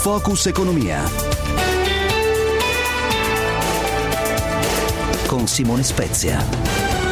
Focus Economia con Simone Spezia.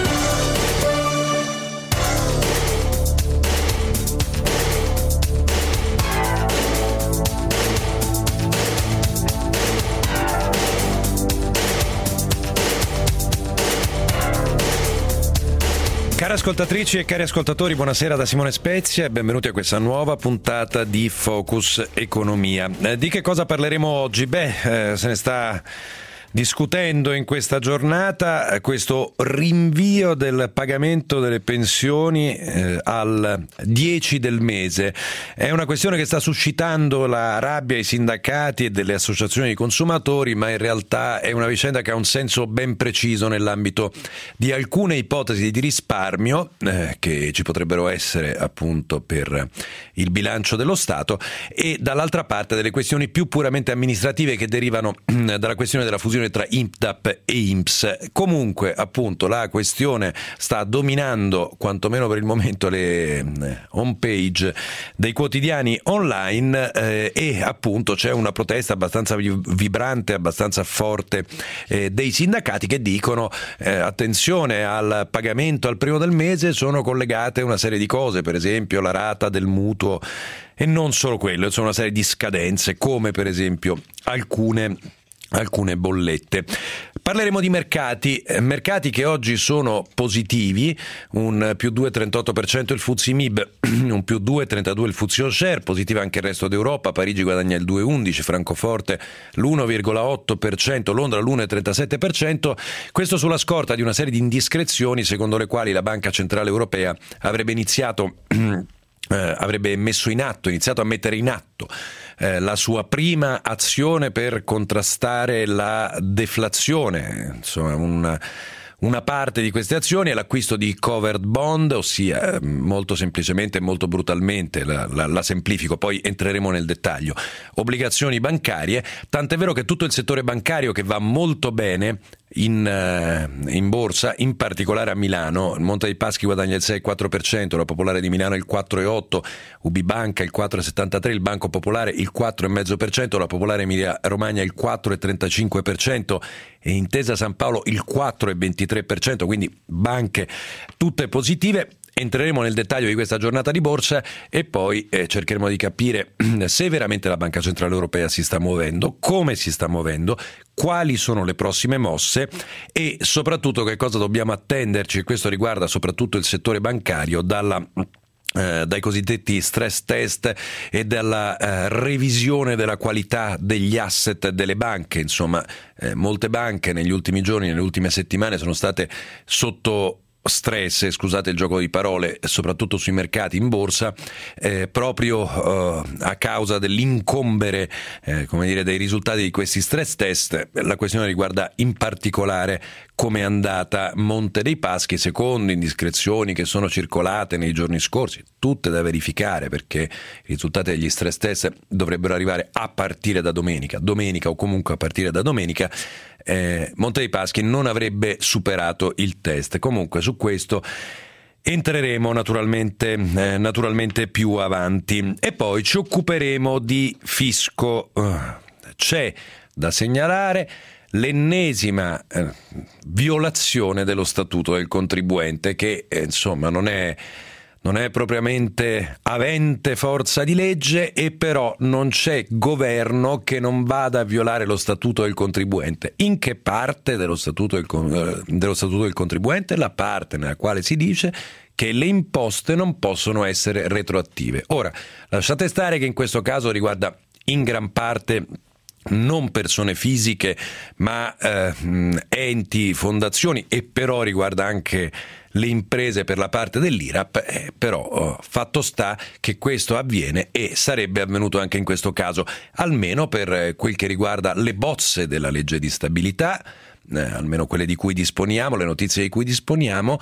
Cari ascoltatrici e cari ascoltatori, buonasera da Simone Spezia e benvenuti a questa nuova puntata di Focus Economia. Di che cosa parleremo oggi? Se ne sta discutendo in questa giornata questo rinvio del pagamento delle pensioni al 10 del mese. È una questione che sta suscitando la rabbia ai sindacati e delle associazioni di consumatori, ma in realtà è una vicenda che ha un senso ben preciso nell'ambito di alcune ipotesi di risparmio che ci potrebbero essere appunto per il bilancio dello Stato, e dall'altra parte delle questioni più puramente amministrative che derivano dalla questione della fusione tra INPDAP e INPS. Comunque appunto la questione sta dominando, quantomeno per il momento, le home page dei quotidiani online e appunto c'è una protesta abbastanza vibrante, abbastanza forte dei sindacati che dicono attenzione al pagamento al primo del mese, sono collegate una serie di cose, per esempio la rata del mutuo e non solo quello, sono una serie di scadenze come per esempio alcune bollette. Parleremo di mercati che oggi sono positivi, un più 2,38% il FTSE MIB, un più 2,32% il FTSE All Share, positiva anche il resto d'Europa, Parigi guadagna il 2,11%, Francoforte l'1,8%, Londra l'1,37%, questo sulla scorta di una serie di indiscrezioni secondo le quali la Banca Centrale Europea avrebbe iniziato a mettere in atto la sua prima azione per contrastare la deflazione. Insomma, una parte di queste azioni è l'acquisto di covered bond, ossia molto semplicemente e molto brutalmente, la semplifico, poi entreremo nel dettaglio, obbligazioni bancarie, tant'è vero che tutto il settore bancario, che va molto bene in borsa, in particolare a Milano, il Monte dei Paschi guadagna il 6,4%, la Popolare di Milano il 4,8%, UBibanca il 4,73%, il Banco Popolare il 4,5%, la Popolare Emilia Romagna il 4,35% e Intesa San Paolo il 4,23%, quindi banche tutte positive. Entreremo nel dettaglio di questa giornata di borsa e poi cercheremo di capire se veramente la Banca Centrale Europea si sta muovendo, come si sta muovendo, quali sono le prossime mosse e soprattutto che cosa dobbiamo attenderci, e questo riguarda soprattutto il settore bancario, dai cosiddetti stress test e dalla revisione della qualità degli asset delle banche. Insomma, molte banche negli ultimi giorni, nelle ultime settimane sono state sotto stress, scusate il gioco di parole, soprattutto sui mercati in borsa, proprio a causa dell'incombere dei risultati di questi stress test. La questione riguarda in particolare come è andata Monte dei Paschi, secondo indiscrezioni che sono circolate nei giorni scorsi, tutte da verificare perché i risultati degli stress test dovrebbero arrivare a partire da domenica o comunque a partire da domenica. Monte dei Paschi non avrebbe superato il test. Comunque su questo entreremo naturalmente più avanti e poi ci occuperemo di fisco. C'è da segnalare l'ennesima violazione dello Statuto del contribuente che insomma non è propriamente avente forza di legge, e però non c'è governo che non vada a violare lo Statuto del contribuente. In che parte dello Statuto del contribuente? La parte nella quale si dice che le imposte non possono essere retroattive. Ora, lasciate stare che in questo caso riguarda in gran parte non persone fisiche ma enti, fondazioni, e però riguarda anche le imprese per la parte dell'IRAP, però fatto sta che questo avviene e sarebbe avvenuto anche in questo caso, almeno per quel che riguarda le bozze della legge di stabilità, almeno quelle di cui disponiamo, le notizie di cui disponiamo,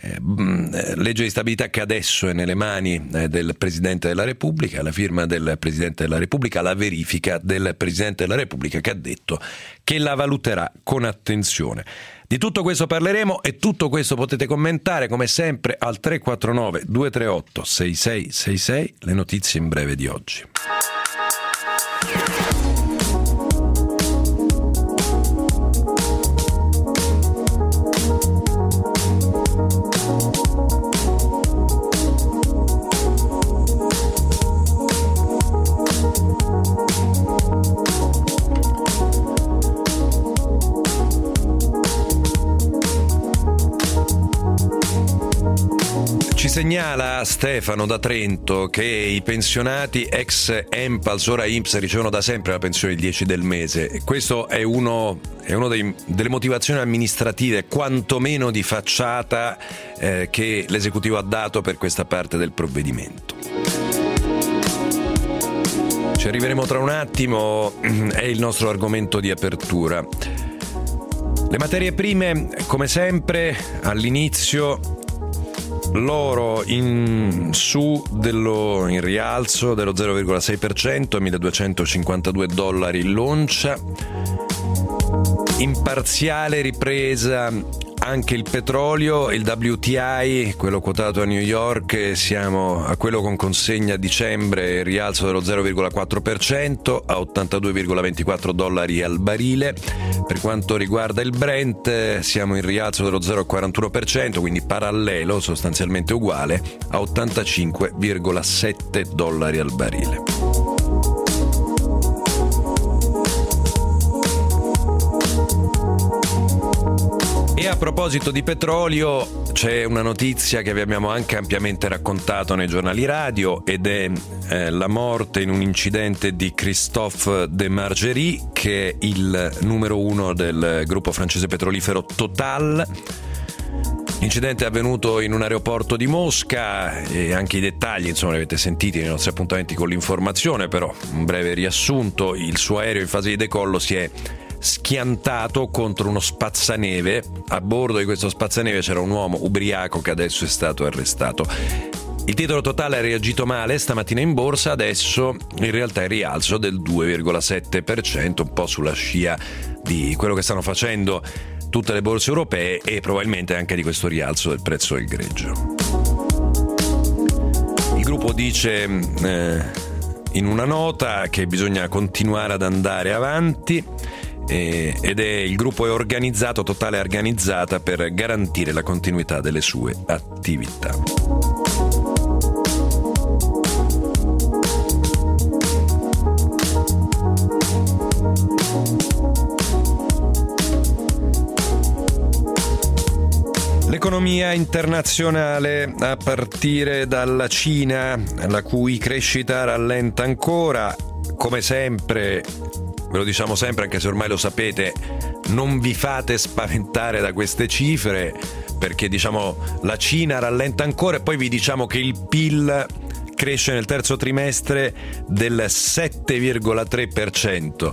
legge di stabilità che adesso è nelle mani del Presidente della Repubblica, la firma del Presidente della Repubblica, la verifica del Presidente della Repubblica che ha detto che la valuterà con attenzione. Di tutto questo parleremo e tutto questo potete commentare come sempre al 349 238 6666, le notizie in breve di oggi. Ci segnala Stefano da Trento che i pensionati ex Empals, ora INPS, ricevono da sempre la pensione il 10 del mese. E questo è uno delle motivazioni amministrative, quantomeno di facciata, che l'esecutivo ha dato per questa parte del provvedimento. Ci arriveremo tra un attimo, è il nostro argomento di apertura. Le materie prime, come sempre, all'inizio l'oro in rialzo dello 0,6%, $1.252 l'oncia. In parziale ripresa anche il petrolio, il WTI, quello quotato a New York, siamo a quello con consegna a dicembre, rialzo dello 0,4% a $82,24 al barile. Per quanto riguarda il Brent siamo in rialzo dello 0,41%, quindi parallelo, sostanzialmente uguale, a $85,7 al barile. E a proposito di petrolio, c'è una notizia che vi abbiamo anche ampiamente raccontato nei giornali radio ed è la morte in un incidente di Christophe de Margerie, che è il numero 1 del gruppo francese petrolifero Total. L'incidente è avvenuto in un aeroporto di Mosca e anche i dettagli, insomma, li avete sentiti nei nostri appuntamenti con l'informazione, però un breve riassunto: il suo aereo in fase di decollo si è schiantato contro uno spazzaneve. A bordo di questo spazzaneve c'era un uomo ubriaco che adesso è stato arrestato. Il titolo Totale ha reagito male stamattina in borsa, adesso in realtà è rialzo del 2,7%, un po' sulla scia di quello che stanno facendo tutte le borse europee e probabilmente anche di questo rialzo del prezzo del greggio. Il gruppo dice in una nota che bisogna continuare ad andare avanti ed il gruppo è organizzato, Totale è organizzata per garantire la continuità delle sue attività. L'economia internazionale, a partire dalla Cina, la cui crescita rallenta ancora, come sempre. Ve lo diciamo sempre, anche se ormai lo sapete, non vi fate spaventare da queste cifre, perché la Cina rallenta ancora e poi vi diciamo che il PIL cresce nel terzo trimestre del 7,3%.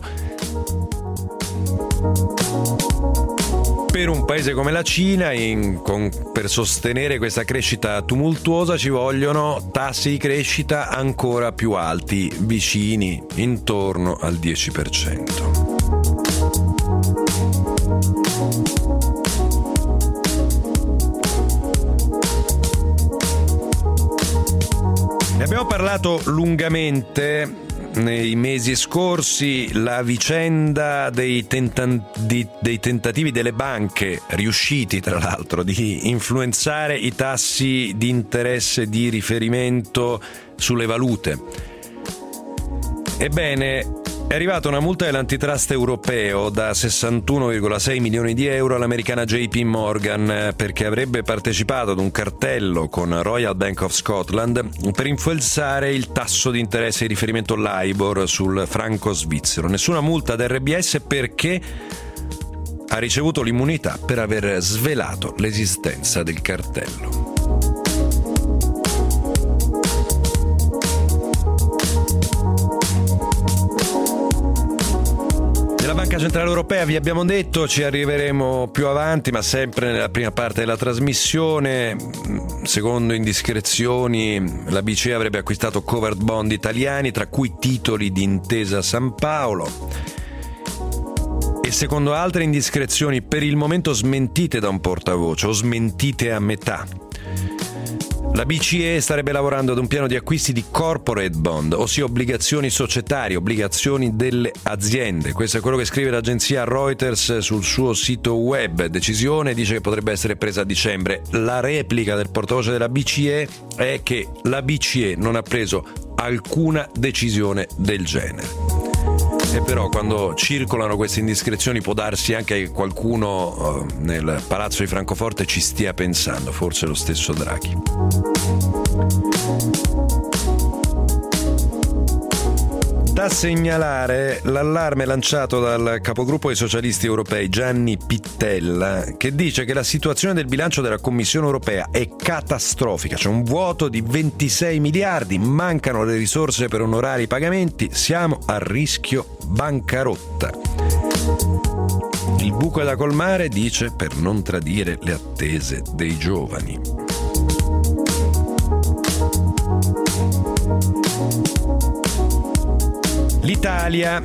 Per un paese come la Cina, per sostenere questa crescita tumultuosa ci vogliono tassi di crescita ancora più alti, vicini intorno al 10%. Ne abbiamo parlato lungamente nei mesi scorsi, la vicenda dei tentativi delle banche, riusciti tra l'altro, di influenzare i tassi di interesse di riferimento sulle valute. Ebbene, è arrivata una multa dell'antitrust europeo da 61,6 milioni di euro all'americana JP Morgan perché avrebbe partecipato ad un cartello con Royal Bank of Scotland per influenzare il tasso di interesse di riferimento LIBOR sul franco svizzero. Nessuna multa da RBS perché ha ricevuto l'immunità per aver svelato l'esistenza del cartello. La Banca Centrale Europea, vi abbiamo detto, ci arriveremo più avanti, ma sempre nella prima parte della trasmissione. Secondo indiscrezioni, la BCE avrebbe acquistato covered bond italiani, tra cui titoli di Intesa San Paolo. E secondo altre indiscrezioni, per il momento smentite da un portavoce, o smentite a metà, la BCE starebbe lavorando ad un piano di acquisti di corporate bond, ossia obbligazioni societarie, obbligazioni delle aziende. Questo è quello che scrive l'agenzia Reuters sul suo sito web. Decisione dice che potrebbe essere presa a dicembre. La replica del portavoce della BCE è che la BCE non ha preso alcuna decisione del genere. E però quando circolano queste indiscrezioni può darsi anche che qualcuno nel Palazzo di Francoforte ci stia pensando, forse lo stesso Draghi. Da segnalare l'allarme lanciato dal capogruppo dei socialisti europei Gianni Pittella, che dice che la situazione del bilancio della Commissione europea è catastrofica, c'è un vuoto di 26 miliardi, mancano le risorse per onorare i pagamenti, siamo a rischio bancarotta. Il buco è da colmare, dice, per non tradire le attese dei giovani. L'Italia.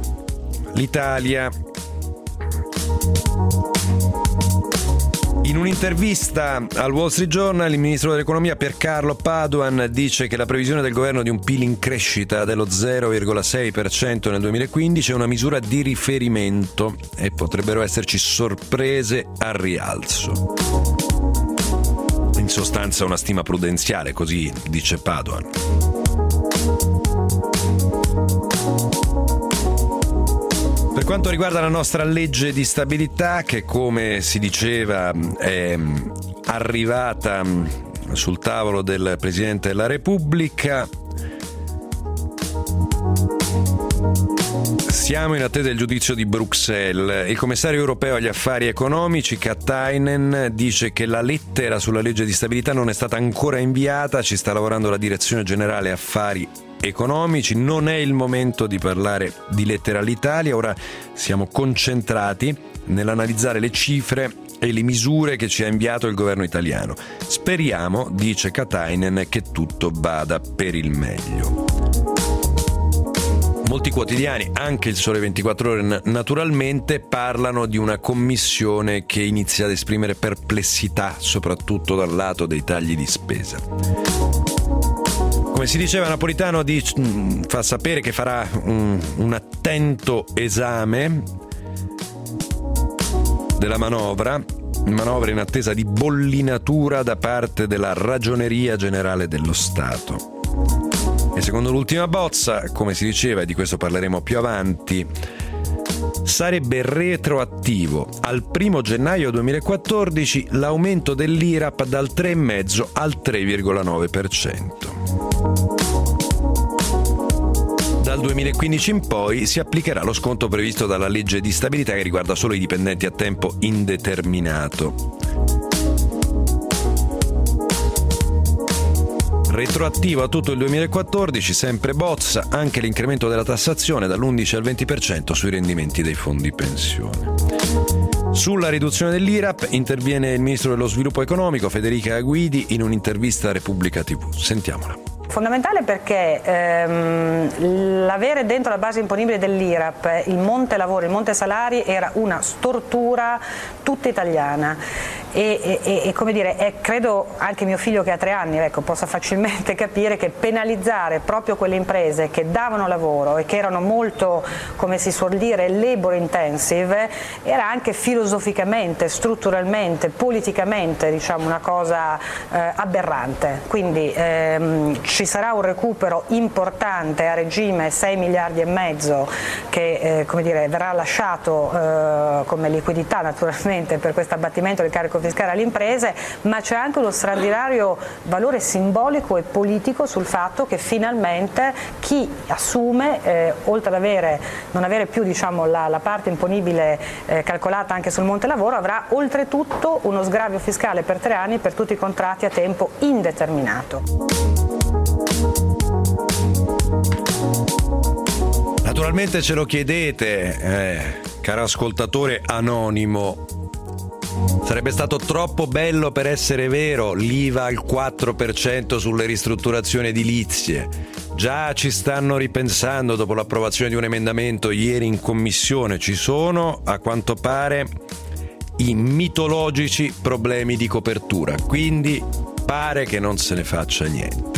In un'intervista al Wall Street Journal, il ministro dell'economia Piercarlo Padoan dice che la previsione del governo di un PIL in crescita dello 0,6% nel 2015 è una misura di riferimento e potrebbero esserci sorprese al rialzo. In sostanza una stima prudenziale, così dice Padoan. Per quanto riguarda la nostra legge di stabilità, che come si diceva è arrivata sul tavolo del Presidente della Repubblica, siamo in attesa del giudizio di Bruxelles. Il commissario europeo agli affari economici Katainen dice che la lettera sulla legge di stabilità non è stata ancora inviata, ci sta lavorando la Direzione Generale Affari Economici, non è il momento di parlare di lettera all'Italia, ora siamo concentrati nell'analizzare le cifre e le misure che ci ha inviato il governo italiano. Speriamo, dice Katainen, che tutto vada per il meglio. Molti quotidiani, anche il Sole 24 Ore naturalmente, parlano di una commissione che inizia ad esprimere perplessità, soprattutto dal lato dei tagli di spesa. Come si diceva, Napolitano fa sapere che farà un attento esame della manovra in attesa di bollinatura da parte della Ragioneria Generale dello Stato. E secondo l'ultima bozza, come si diceva, e di questo parleremo più avanti, sarebbe retroattivo al 1 gennaio 2014 l'aumento dell'IRAP dal 3,5% al 3,9%. Dal 2015 in poi si applicherà lo sconto previsto dalla legge di stabilità che riguarda solo i dipendenti a tempo indeterminato. Retroattivo a tutto il 2014, sempre bozza, anche l'incremento della tassazione dall'11 al 20% sui rendimenti dei fondi pensione. Sulla riduzione dell'IRAP interviene il ministro dello sviluppo economico Federica Guidi in un'intervista a Repubblica TV. Sentiamola. Fondamentale perché l'avere dentro la base imponibile dell'IRAP il monte lavoro, il monte salari era una stortura tutta italiana e come dire, credo anche mio figlio che ha 3 anni possa facilmente capire che penalizzare proprio quelle imprese che davano lavoro e che erano molto, come si suol dire, labor intensive, era anche filosoficamente, strutturalmente, politicamente una cosa aberrante. Quindi ci sarà un recupero importante a regime, 6 miliardi e mezzo che verrà lasciato come liquidità naturalmente per questo abbattimento del carico fiscale alle imprese, ma c'è anche uno straordinario valore simbolico e politico sul fatto che finalmente chi assume, oltre ad non avere più la parte imponibile calcolata anche sul monte lavoro, avrà oltretutto uno sgravio fiscale per 3 anni per tutti i contratti a tempo indeterminato. Naturalmente ce lo chiedete, caro ascoltatore anonimo, sarebbe stato troppo bello per essere vero l'IVA al 4% sulle ristrutturazioni edilizie. Già ci stanno ripensando dopo l'approvazione di un emendamento ieri in commissione. Ci sono, a quanto pare, i mitologici problemi di copertura, quindi pare che non se ne faccia niente.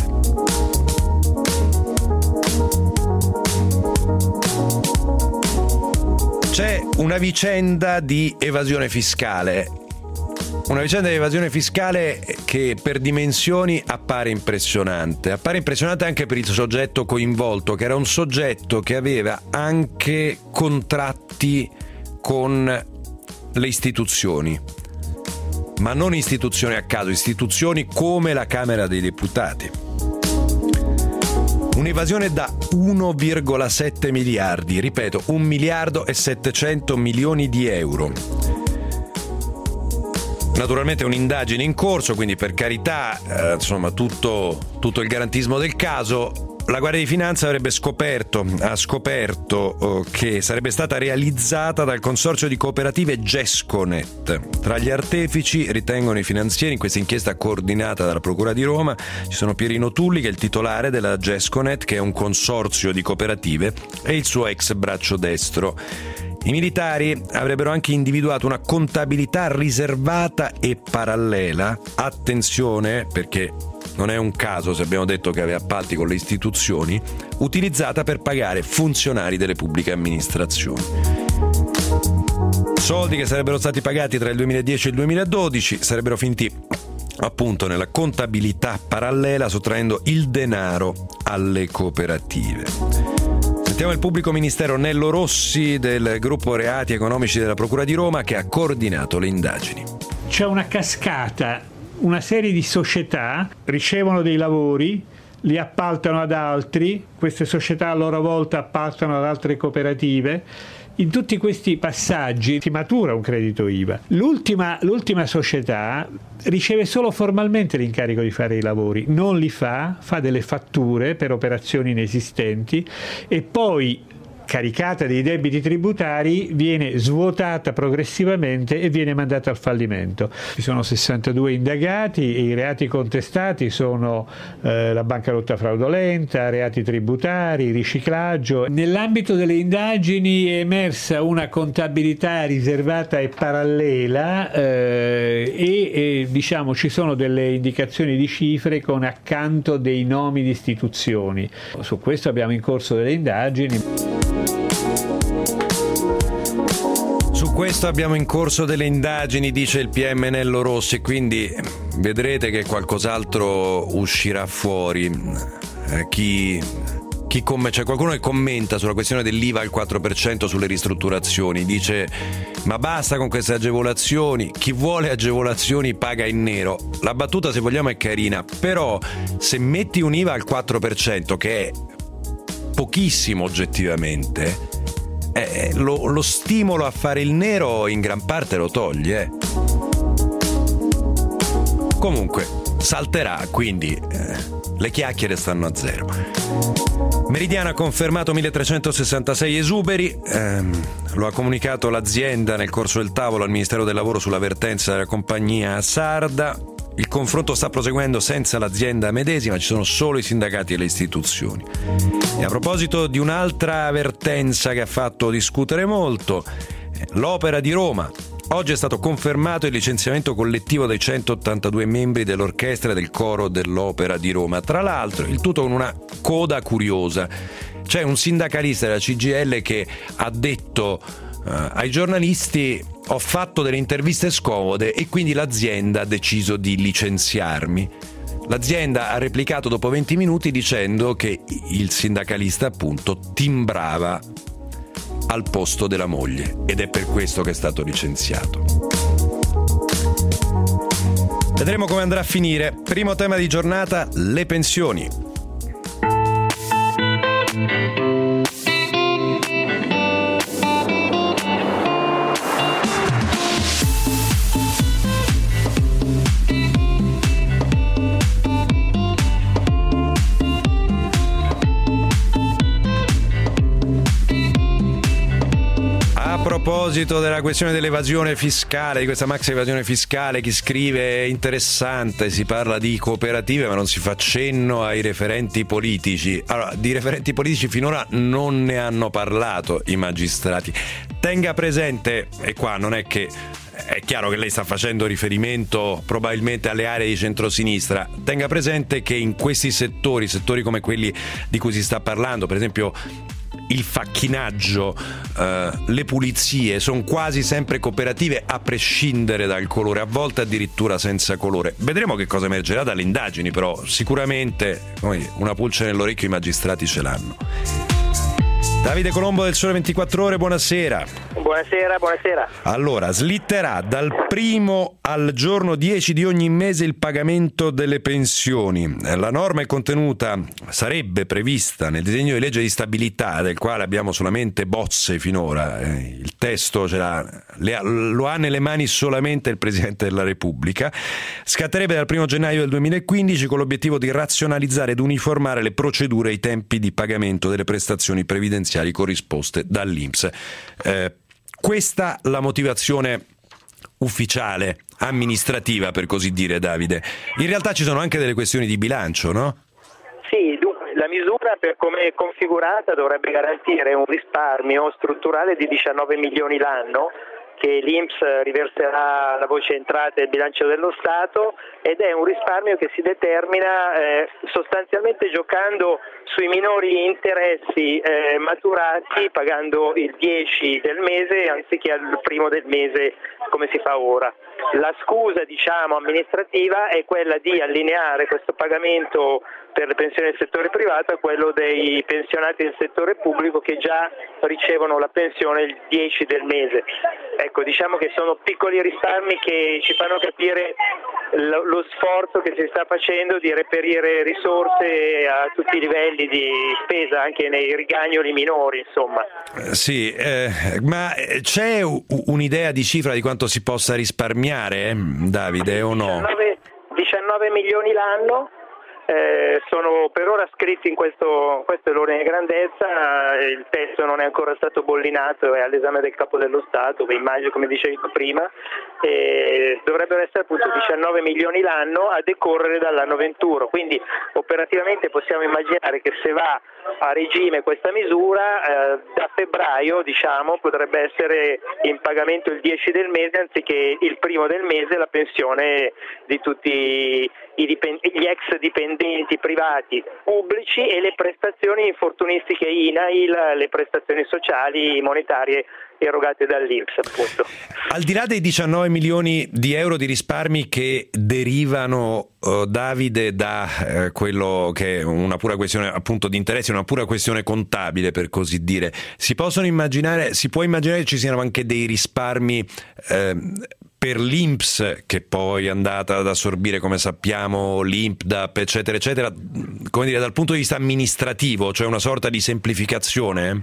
C'è una vicenda di evasione fiscale Una vicenda di evasione fiscale che per dimensioni appare impressionante anche per il soggetto coinvolto, che era un soggetto che aveva anche contratti con le istituzioni, ma non istituzioni a caso, istituzioni come la Camera dei Deputati. Un'evasione da 1,7 miliardi, ripeto, 1 miliardo e 700 milioni di euro. Naturalmente è un'indagine in corso, quindi per carità, tutto il garantismo del caso. La Guardia di Finanza ha scoperto che sarebbe stata realizzata dal consorzio di cooperative Gesconet. Tra gli artefici ritengono i finanzieri in questa inchiesta coordinata dalla Procura di Roma. Ci sono Pierino Tulli, che è il titolare della Gesconet, che è un consorzio di cooperative, e il suo ex braccio destro. I militari avrebbero anche individuato una contabilità riservata e parallela. Attenzione, perché non è un caso se abbiamo detto che aveva appalti con le istituzioni, utilizzata per pagare funzionari delle pubbliche amministrazioni. Soldi che sarebbero stati pagati tra il 2010 e il 2012 sarebbero finiti appunto nella contabilità parallela, sottraendo il denaro alle cooperative. Sentiamo il pubblico ministero Nello Rossi del gruppo Reati Economici della Procura di Roma, che ha coordinato le indagini. C'è una cascata, una serie di società ricevono dei lavori, li appaltano ad altri, queste società a loro volta appaltano ad altre cooperative. In tutti questi passaggi si matura un credito IVA. L'ultima società riceve solo formalmente l'incarico di fare i lavori, non li fa delle fatture per operazioni inesistenti e poi, caricata dei debiti tributari, viene svuotata progressivamente e viene mandata al fallimento. Ci sono 62 indagati e i reati contestati sono la bancarotta fraudolenta, reati tributari, riciclaggio. Nell'ambito delle indagini è emersa una contabilità riservata e parallela e ci sono delle indicazioni di cifre con accanto dei nomi di istituzioni. Su questo abbiamo in corso delle indagini. Su questo abbiamo in corso delle indagini, dice il PM Nello Rossi, quindi vedrete che qualcos'altro uscirà fuori. C'è qualcuno che commenta sulla questione dell'IVA al 4% sulle ristrutturazioni, dice ma basta con queste agevolazioni, chi vuole agevolazioni paga in nero. La battuta, se vogliamo, è carina, però se metti un IVA al 4%, che è pochissimo oggettivamente, lo stimolo a fare il nero in gran parte lo toglie. Comunque salterà, quindi le chiacchiere stanno a zero. Meridiano ha confermato 1366 esuberi, lo ha comunicato l'azienda nel corso del tavolo al Ministero del Lavoro sulla vertenza della compagnia sarda. Il confronto sta proseguendo senza l'azienda medesima, ci sono solo i sindacati e le istituzioni. E a proposito di un'altra vertenza che ha fatto discutere molto, l'Opera di Roma. Oggi è stato confermato il licenziamento collettivo dei 182 membri dell'orchestra e del coro dell'Opera di Roma. Tra l'altro, il tutto con una coda curiosa. C'è un sindacalista della CGIL che ha detto ai giornalisti: ho fatto delle interviste scomode e quindi l'azienda ha deciso di licenziarmi. L'azienda ha replicato dopo 20 minuti dicendo che il sindacalista appunto timbrava al posto della moglie ed è per questo che è stato licenziato. Vedremo come andrà a finire. Primo tema di giornata: le pensioni. A proposito della questione dell'evasione fiscale, di questa maxi evasione fiscale, chi scrive è interessante, si parla di cooperative ma non si fa cenno ai referenti politici. Allora, di referenti politici finora non ne hanno parlato i magistrati. Tenga presente, e qua non è che è chiaro che lei sta facendo riferimento probabilmente alle aree di centrosinistra, tenga presente che in questi settori come quelli di cui si sta parlando, per esempio il facchinaggio, le pulizie sono quasi sempre cooperative a prescindere dal colore, a volte addirittura senza colore. Vedremo che cosa emergerà dalle indagini, però sicuramente una pulce nell'orecchio i magistrati ce l'hanno. Davide Colombo del Sole 24 Ore, buonasera. Buonasera. Allora, slitterà dal 1 al giorno 10 di ogni mese il pagamento delle pensioni. La norma è contenuta, sarebbe prevista nel disegno di legge di stabilità, del quale abbiamo solamente bozze finora. Il testo lo ha nelle mani solamente il Presidente della Repubblica. Scatterebbe dal 1 gennaio del 2015 con l'obiettivo di razionalizzare ed uniformare le procedure e i tempi di pagamento delle prestazioni previdenziali corrisposte dall'INPS. Questa la motivazione ufficiale, amministrativa per così dire, Davide. In realtà ci sono anche delle questioni di bilancio, no? Sì, dunque la misura per come è configurata dovrebbe garantire un risparmio strutturale di 19 milioni l'anno che l'INPS riverserà alla voce entrate del bilancio dello Stato, ed è un risparmio che si determina sostanzialmente giocando sui minori interessi maturati, pagando il 10 del mese anziché al primo del mese come si fa ora. La scusa, amministrativa è quella di allineare questo pagamento per le pensioni del settore privato a quello dei pensionati del settore pubblico che già ricevono la pensione il 10 del mese. Ecco, diciamo che sono piccoli risparmi che ci fanno capire lo sforzo che si sta facendo di reperire risorse a tutti i livelli di spesa, anche nei rigagnoli minori, insomma. Sì, ma c'è un'idea di cifra di quanto si possa risparmiare, Davide, o no? 19 milioni l'anno. Sono per ora scritti in questo è l'ordine di grandezza, il testo non è ancora stato bollinato, è all'esame del Capo dello Stato, immagino, come dicevi prima, dovrebbero essere appunto 19 milioni l'anno a decorrere dall'anno 21, quindi operativamente possiamo immaginare che se va a regime questa misura, da febbraio potrebbe essere in pagamento il 10 del mese anziché il primo del mese la pensione di tutti gli ex dipendenti privati pubblici e le prestazioni infortunistiche INAIL, le prestazioni sociali monetarie erogate dall'INPS, appunto. Al di là dei 19 milioni di euro di risparmi che derivano, Davide, da quello che è una pura questione appunto di interessi, una pura questione contabile per così dire, si può immaginare che ci siano anche dei risparmi per l'INPS, che poi è andata ad assorbire, come sappiamo, l'INPDAP, eccetera, eccetera, come dire, dal punto di vista amministrativo, cioè una sorta di semplificazione?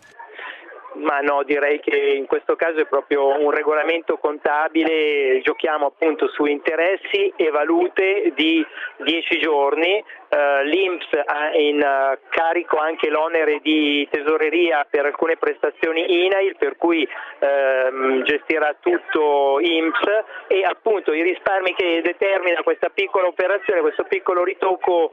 Ma no, direi che in questo caso è proprio un regolamento contabile, giochiamo appunto su interessi e valute di 10 giorni. L'INPS ha in carico anche l'onere di tesoreria per alcune prestazioni INAIL, per cui gestirà tutto INPS, e appunto i risparmi che determina questa piccola operazione, questo piccolo ritocco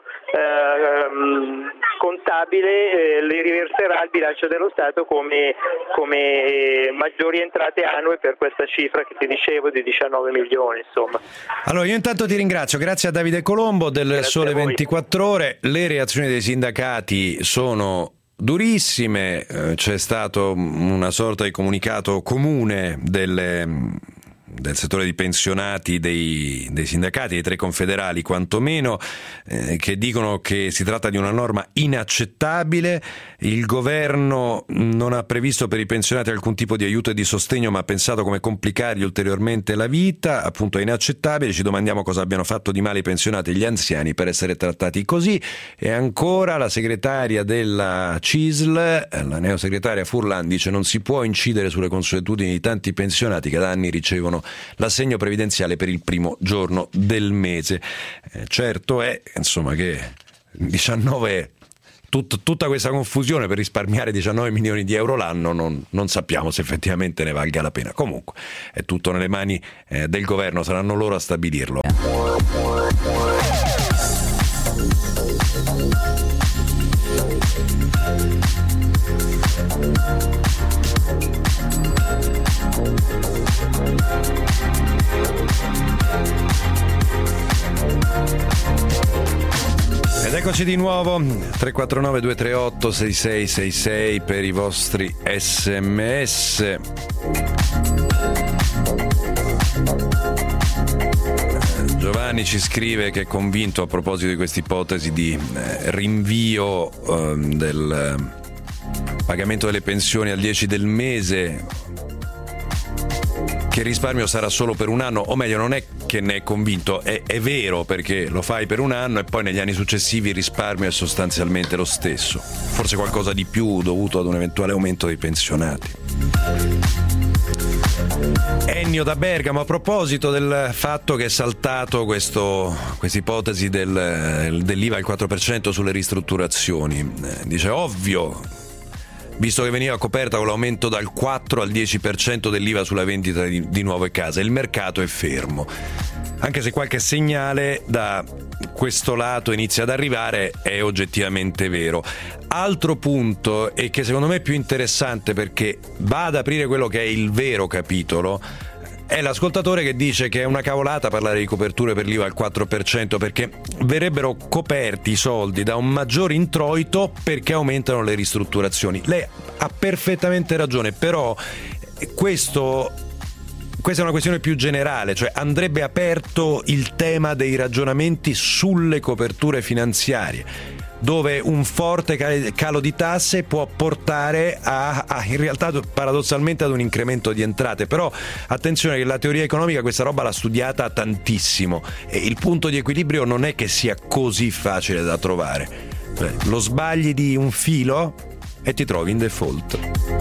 contabile, li riverserà al bilancio dello Stato come maggiori entrate annue per questa cifra che ti dicevo di 19 milioni, insomma. Allora io intanto ti ringrazio, grazie a Davide Colombo del Grazie Sole 24 Ore. Le reazioni dei sindacati sono durissime, c'è stato una sorta di comunicato comune del settore di pensionati, dei sindacati, dei tre confederali quantomeno, che dicono che si tratta di una norma inaccettabile. Il governo non ha previsto per i pensionati alcun tipo di aiuto e di sostegno, ma ha pensato come complicargli ulteriormente la vita. Appunto è inaccettabile, ci domandiamo cosa abbiano fatto di male i pensionati e gli anziani per essere trattati così. E ancora la segretaria della CISL, la neosegretaria Furlan, dice non si può incidere sulle consuetudini di tanti pensionati che da anni ricevono l'assegno previdenziale per il primo giorno del mese. Certo è, insomma, che 19 tutta questa confusione per risparmiare 19 milioni di euro l'anno non sappiamo se effettivamente ne valga la pena. Comunque è tutto nelle mani del governo, saranno loro a stabilirlo. Ed Eccoci di nuovo, 349 238 6666 per i vostri SMS. Giovanni ci scrive che è convinto a proposito di questa ipotesi di rinvio del pagamento delle pensioni al 10 del mese, che il risparmio sarà solo per un anno, o meglio non è che ne è convinto, è vero, perché lo fai per un anno e poi negli anni successivi il risparmio è sostanzialmente lo stesso, forse qualcosa di più dovuto ad un eventuale aumento dei pensionati. Ennio da Bergamo, a proposito del fatto che è saltato questa ipotesi dell'IVA al 4% sulle ristrutturazioni, dice ovvio, visto che veniva coperta con l'aumento dal 4 al 10% dell'IVA sulla vendita di nuove case. Il mercato è fermo. Anche se qualche segnale da questo lato inizia ad arrivare, è oggettivamente vero. Altro punto, e che secondo me è più interessante perché va ad aprire quello che è il vero capitolo, è l'ascoltatore che dice che è una cavolata parlare di coperture per l'IVA al 4%, perché verrebbero coperti i soldi da un maggior introito perché aumentano le ristrutturazioni. Lei ha perfettamente ragione, però questa è una questione più generale, cioè andrebbe aperto il tema dei ragionamenti sulle coperture finanziarie, dove un forte calo di tasse può portare in realtà paradossalmente ad un incremento di entrate. Però attenzione che la teoria economica questa roba l'ha studiata tantissimo e il punto di equilibrio non è che sia così facile da trovare. Lo sbagli di un filo e ti trovi in default.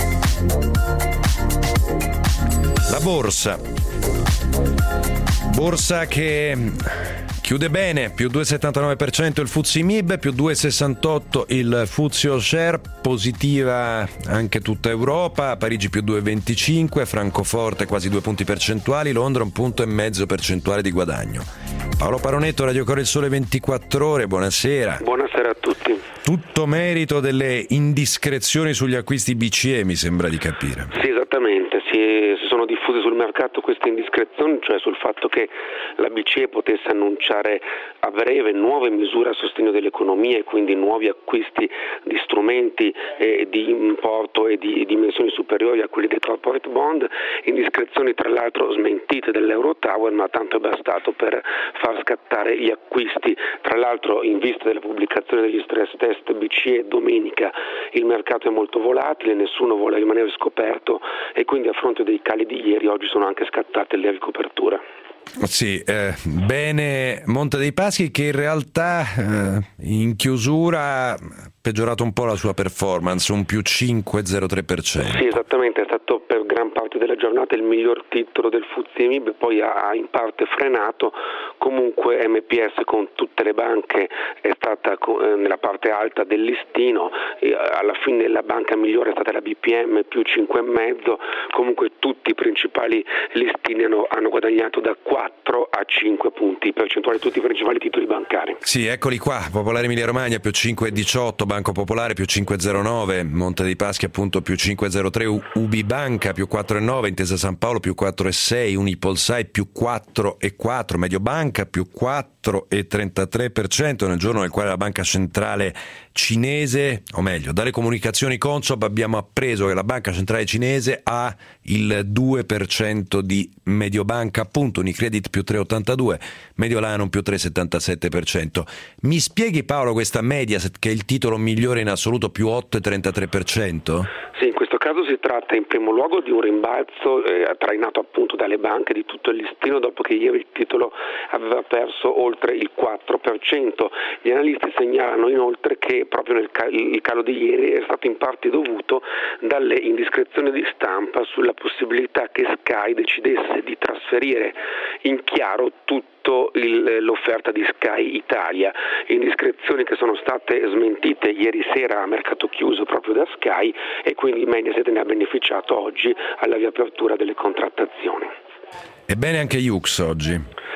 La borsa che chiude bene, più 2,79% il FTSE MIB, più 2,68% il FTSE All Share, positiva anche tutta Europa, Parigi più 2,25%, Francoforte quasi 2 punti percentuali, Londra 1,5 punti percentuale di guadagno. Paolo Paronetto, Radio Corre il Sole 24 Ore, buonasera. Buonasera a tutti. Tutto merito delle indiscrezioni sugli acquisti BCE, mi sembra di capire. Sì, esattamente, si sono diffuse sul mercato queste indiscrezioni, cioè sul fatto che la BCE potesse annunciare a breve nuove misure a sostegno dell'economia e quindi nuovi acquisti di strumenti di importo e di dimensioni superiori a quelli dei corporate bond, indiscrezioni tra l'altro smentite dell'Eurotower, ma tanto è bastato per far scattare gli acquisti. Tra l'altro, in vista della pubblicazione degli stress test BCE domenica, il mercato è molto volatile, nessuno vuole rimanere scoperto e quindi a fronte dei cali di ieri oggi sono anche scattate le ricoperture. Sì, bene Monte dei Paschi, che in realtà in chiusura ha peggiorato un po' la sua performance, un più 5,03%. Sì, esattamente, è stato per gran parte della giornata il miglior titolo del FTSE MIB, poi ha in parte frenato. Comunque MPS con tutte le banche è stata nella parte alta del listino, alla fine la banca migliore è stata la BPM più 5,5%, comunque tutti i principali listini hanno guadagnato da 4 a 5 punti percentuali, tutti i principali titoli bancari. Sì, eccoli qua, Popolare Emilia Romagna più 5,18%, Banco Popolare più 5,09%, Monte dei Paschi appunto più 5,03%, UBI Banca più 4,9%, Intesa San Paolo più 4,6%, Unipolsai più 4,4%, Mediobanca più 4,33%, nel giorno nel quale la banca centrale cinese, o meglio, dalle comunicazioni Consob abbiamo appreso che la banca centrale cinese ha il 2% di Mediobanca, appunto, Unicredit più 3,82%, Mediolanum più 3,77%. Mi spieghi, Paolo, questa Mediaset, che è il titolo migliore in assoluto, più 8,33%? Sì, in questo caso si tratta in primo luogo di un rimbalzo trainato appunto dalle banche di tutto il listino, dopo che ieri il titolo aveva perso oltre il 4%. Gli analisti segnalano inoltre che proprio il calo di ieri è stato in parte dovuto dalle indiscrezioni di stampa sulla possibilità che Sky decidesse di trasferire in chiaro tutto l'offerta di Sky Italia, indiscrezioni che sono state smentite ieri sera a mercato chiuso proprio da Sky, e quindi Mediaset ne ha beneficiato oggi alla riapertura delle contrattazioni. Ebbene anche Jux oggi. Sì,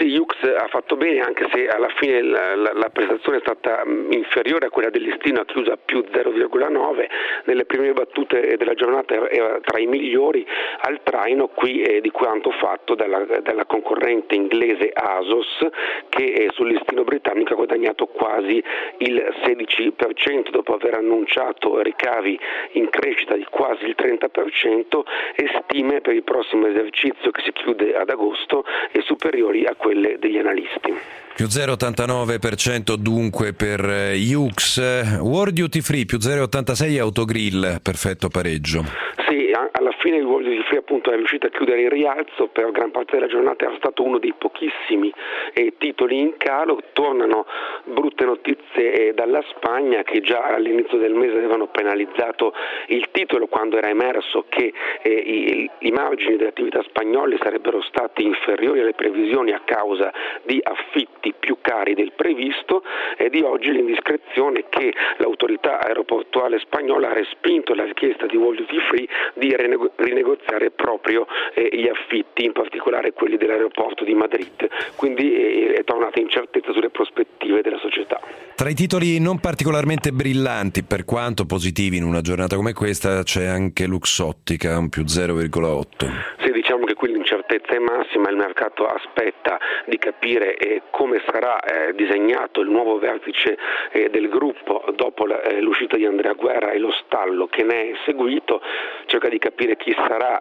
Sì, Jux ha fatto bene, anche se alla fine la prestazione è stata inferiore a quella del listino, ha chiuso a più 0,9, nelle prime battute della giornata era tra i migliori, al traino qui di quanto fatto dalla concorrente inglese ASOS, che sul listino britannico ha guadagnato quasi il 16% dopo aver annunciato ricavi in crescita di quasi il 30% e stime per il prossimo esercizio che si chiude ad agosto e superiori a quelle degli analisti. Più 0,89% dunque per Jux. World Duty Free più 0,86, Autogrill perfetto pareggio. Sì, alla fine il World Duty Free appunto è riuscito a chiudere in rialzo, per gran parte della giornata era stato uno dei pochissimi titoli in calo. Tornano brutte notizie dalla Spagna, che già all'inizio del mese avevano penalizzato il titolo quando era emerso che i margini delle attività spagnole sarebbero stati inferiori alle previsioni a causa di affitti più cari del previsto, e di oggi l'indiscrezione che l'autorità aeroportuale spagnola ha respinto la richiesta di World Duty Free di rinegoziare proprio gli affitti, in particolare quelli dell'aeroporto di Madrid, quindi è tornata incertezza sulle prospettive della società. Tra i titoli non particolarmente brillanti, per quanto positivi in una giornata come questa, c'è anche Luxottica, un più 0,8. Sì, diciamo che qui l'incertezza è massima, il mercato aspetta di capire come sarà disegnato il nuovo vertice del gruppo dopo l'uscita di Andrea Guerra e lo stallo che ne è seguito, cerca di capire chi sarà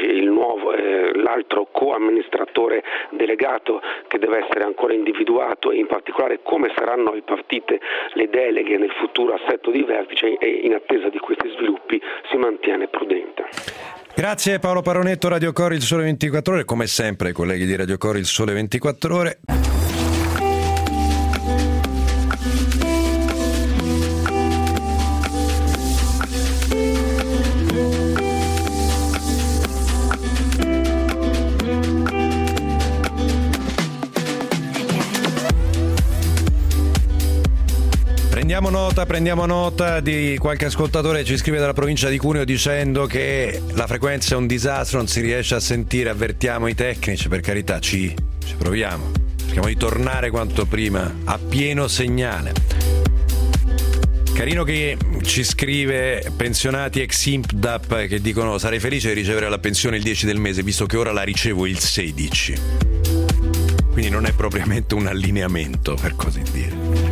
l'altro co-amministratore delegato che deve essere ancora individuato, e in particolare come saranno ripartite le deleghe nel futuro assetto di vertice, e in attesa di questi sviluppi si mantiene prudente. Grazie Paolo Paronetto, Radio Cori, il Sole 24 Ore, come sempre ai colleghi di Radio Cori, il Sole 24 Ore. Prendiamo nota di qualche ascoltatore che ci scrive dalla provincia di Cuneo dicendo che la frequenza è un disastro, non si riesce a sentire. Avvertiamo i tecnici, per carità, ci proviamo, cerchiamo di tornare quanto prima a pieno segnale. Carino che ci scrive pensionati ex INPDAP che dicono: sarei felice di ricevere la pensione il 10 del mese visto che ora la ricevo il 16. Quindi non è propriamente un allineamento, per così dire.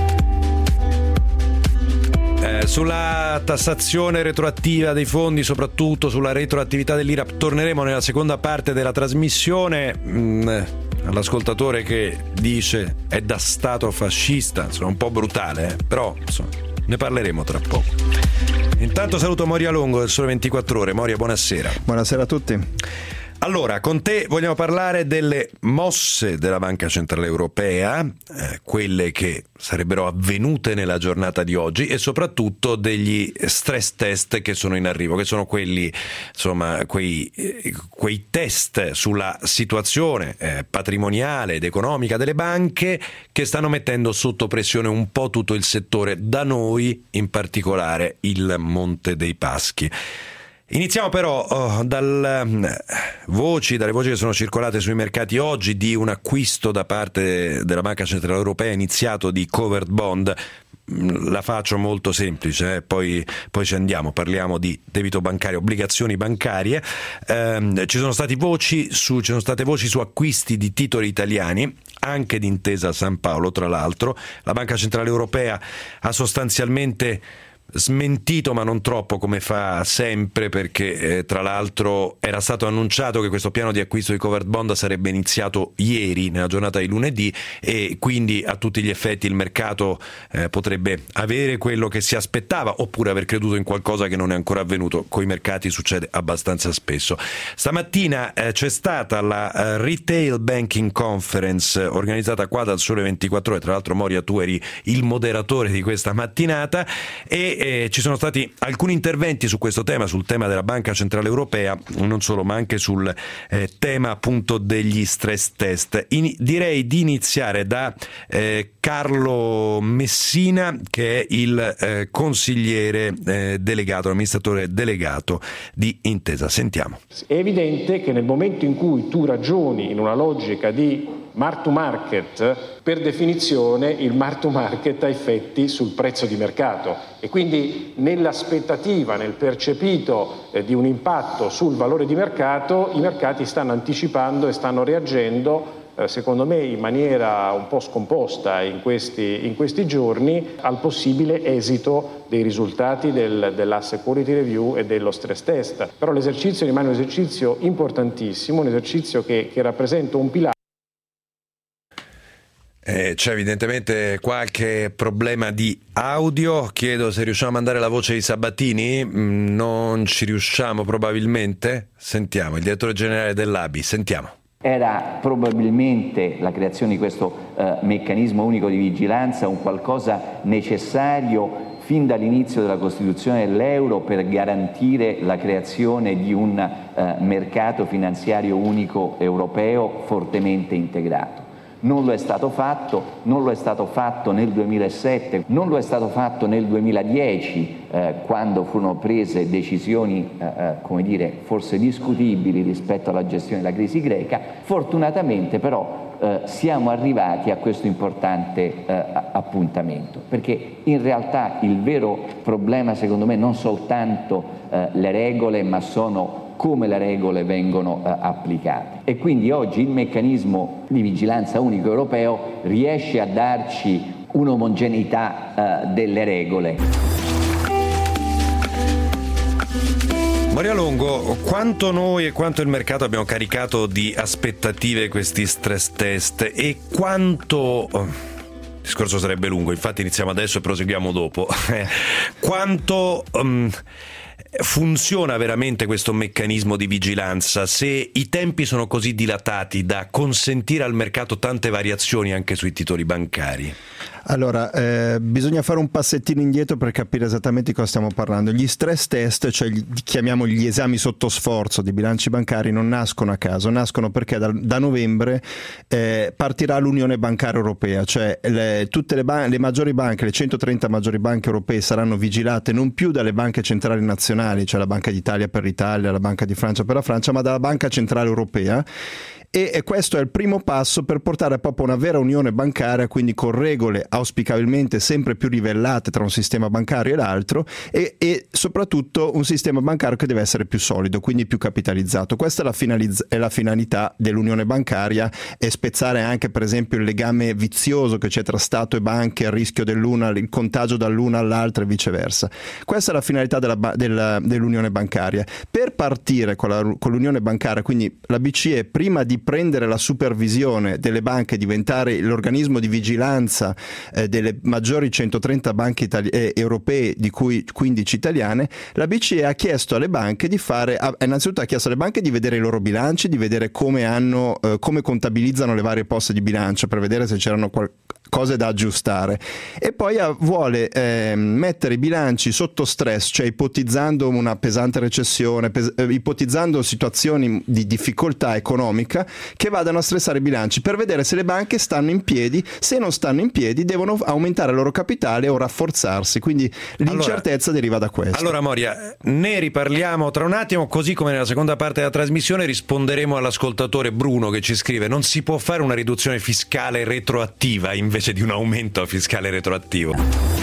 Sulla tassazione retroattiva dei fondi, soprattutto sulla retroattività dell'IRAP, torneremo nella seconda parte della trasmissione. All'ascoltatore che dice è da stato fascista, insomma un po' brutale, però insomma, ne parleremo tra poco. Intanto saluto Moria Longo del Sole 24 Ore. Moria, buonasera. Buonasera a tutti. Allora, con te vogliamo parlare delle mosse della Banca Centrale Europea, quelle che sarebbero avvenute nella giornata di oggi, e soprattutto degli stress test che sono in arrivo, che sono quelli, insomma, quei test sulla situazione patrimoniale ed economica delle banche che stanno mettendo sotto pressione un po' tutto il settore, da noi in particolare il Monte dei Paschi. Iniziamo però dalle voci che sono circolate sui mercati oggi di un acquisto da parte della Banca Centrale Europea iniziato di covered bond. La faccio molto semplice, poi ci andiamo, parliamo di debito bancario, obbligazioni bancarie. Ci sono state voci su acquisti di titoli italiani, anche di Intesa San Paolo, tra l'altro. La Banca Centrale Europea ha sostanzialmente smentito, ma non troppo come fa sempre, perché tra l'altro era stato annunciato che questo piano di acquisto di covered bond sarebbe iniziato ieri, nella giornata di lunedì, e quindi a tutti gli effetti il mercato potrebbe avere quello che si aspettava, oppure aver creduto in qualcosa che non è ancora avvenuto. Coi mercati succede abbastanza spesso. Stamattina c'è stata la Retail Banking Conference organizzata qua dal Sole 24 Ore, tra l'altro Moria tu eri il moderatore di questa mattinata, e ci sono stati alcuni interventi su questo tema, sul tema della Banca Centrale Europea, non solo, ma anche sul tema appunto degli stress test. Direi di iniziare da Carlo Messina, che è il consigliere delegato, amministratore delegato di Intesa. Sentiamo. È evidente che nel momento in cui tu ragioni in una logica di mark to market, per definizione il mark to market ha effetti sul prezzo di mercato e quindi nell'aspettativa, nel percepito di un impatto sul valore di mercato, i mercati stanno anticipando e stanno reagendo secondo me in maniera un po' scomposta in questi giorni al possibile esito dei risultati dell'asset quality review e dello stress test. Però l'esercizio rimane un esercizio importantissimo, un esercizio che rappresenta un pilastro. C'è evidentemente qualche problema di audio, chiedo se riusciamo a mandare la voce di Sabatini, non ci riusciamo probabilmente, sentiamo il direttore generale dell'ABI, sentiamo. Era probabilmente la creazione di questo meccanismo unico di vigilanza un qualcosa necessario fin dall'inizio della costituzione dell'euro per garantire la creazione di un mercato finanziario unico europeo fortemente integrato. Non lo è stato fatto, non lo è stato fatto nel 2007, non lo è stato fatto nel 2010 quando furono prese decisioni forse discutibili rispetto alla gestione della crisi greca. Fortunatamente però siamo arrivati a questo importante appuntamento, perché in realtà il vero problema secondo me non soltanto le regole, ma sono come le regole vengono applicate. E quindi oggi il meccanismo di vigilanza unico europeo riesce a darci un'omogeneità delle regole. Maria Longo, quanto noi e quanto il mercato abbiamo caricato di aspettative questi stress test e quanto... Il discorso sarebbe lungo, infatti iniziamo adesso e proseguiamo dopo. Quanto... funziona veramente questo meccanismo di vigilanza se i tempi sono così dilatati da consentire al mercato tante variazioni anche sui titoli bancari? Allora, bisogna fare un passettino indietro per capire esattamente di cosa stiamo parlando. Gli stress test, cioè chiamiamoli gli esami sotto sforzo di bilanci bancari, non nascono a caso, nascono perché da novembre partirà l'Unione Bancaria Europea, cioè tutte le maggiori banche, le 130 maggiori banche europee saranno vigilate non più dalle banche centrali nazionali, cioè la Banca d'Italia per l'Italia, la Banca di Francia per la Francia, ma dalla Banca Centrale Europea. E questo è il primo passo per portare proprio una vera unione bancaria, quindi con regole auspicabilmente sempre più livellate tra un sistema bancario e l'altro e soprattutto un sistema bancario che deve essere più solido, quindi più capitalizzato. Questa è la finalità dell'unione bancaria, e spezzare anche per esempio il legame vizioso che c'è tra Stato e banche, il rischio il contagio dall'una all'altra e viceversa. Questa è la finalità dell'unione bancaria. Per partire con l'unione bancaria, quindi la BCE, prima di prendere la supervisione delle banche, diventare l'organismo di vigilanza delle maggiori 130 banche europee, di cui 15 italiane, la BCE ha chiesto alle banche innanzitutto ha chiesto alle banche di vedere i loro bilanci, di vedere come contabilizzano le varie poste di bilancio per vedere se c'erano cose da aggiustare, e poi vuole mettere i bilanci sotto stress, cioè ipotizzando una pesante recessione, ipotizzando situazioni di difficoltà economica che vadano a stressare i bilanci per vedere se le banche stanno in piedi. Se non stanno in piedi devono aumentare il loro capitale o rafforzarsi, quindi l'incertezza deriva da questo. Allora Moria, ne riparliamo tra un attimo, così come nella seconda parte della trasmissione risponderemo all'ascoltatore Bruno che ci scrive: non si può fare una riduzione fiscale retroattiva invece di un aumento fiscale retroattivo?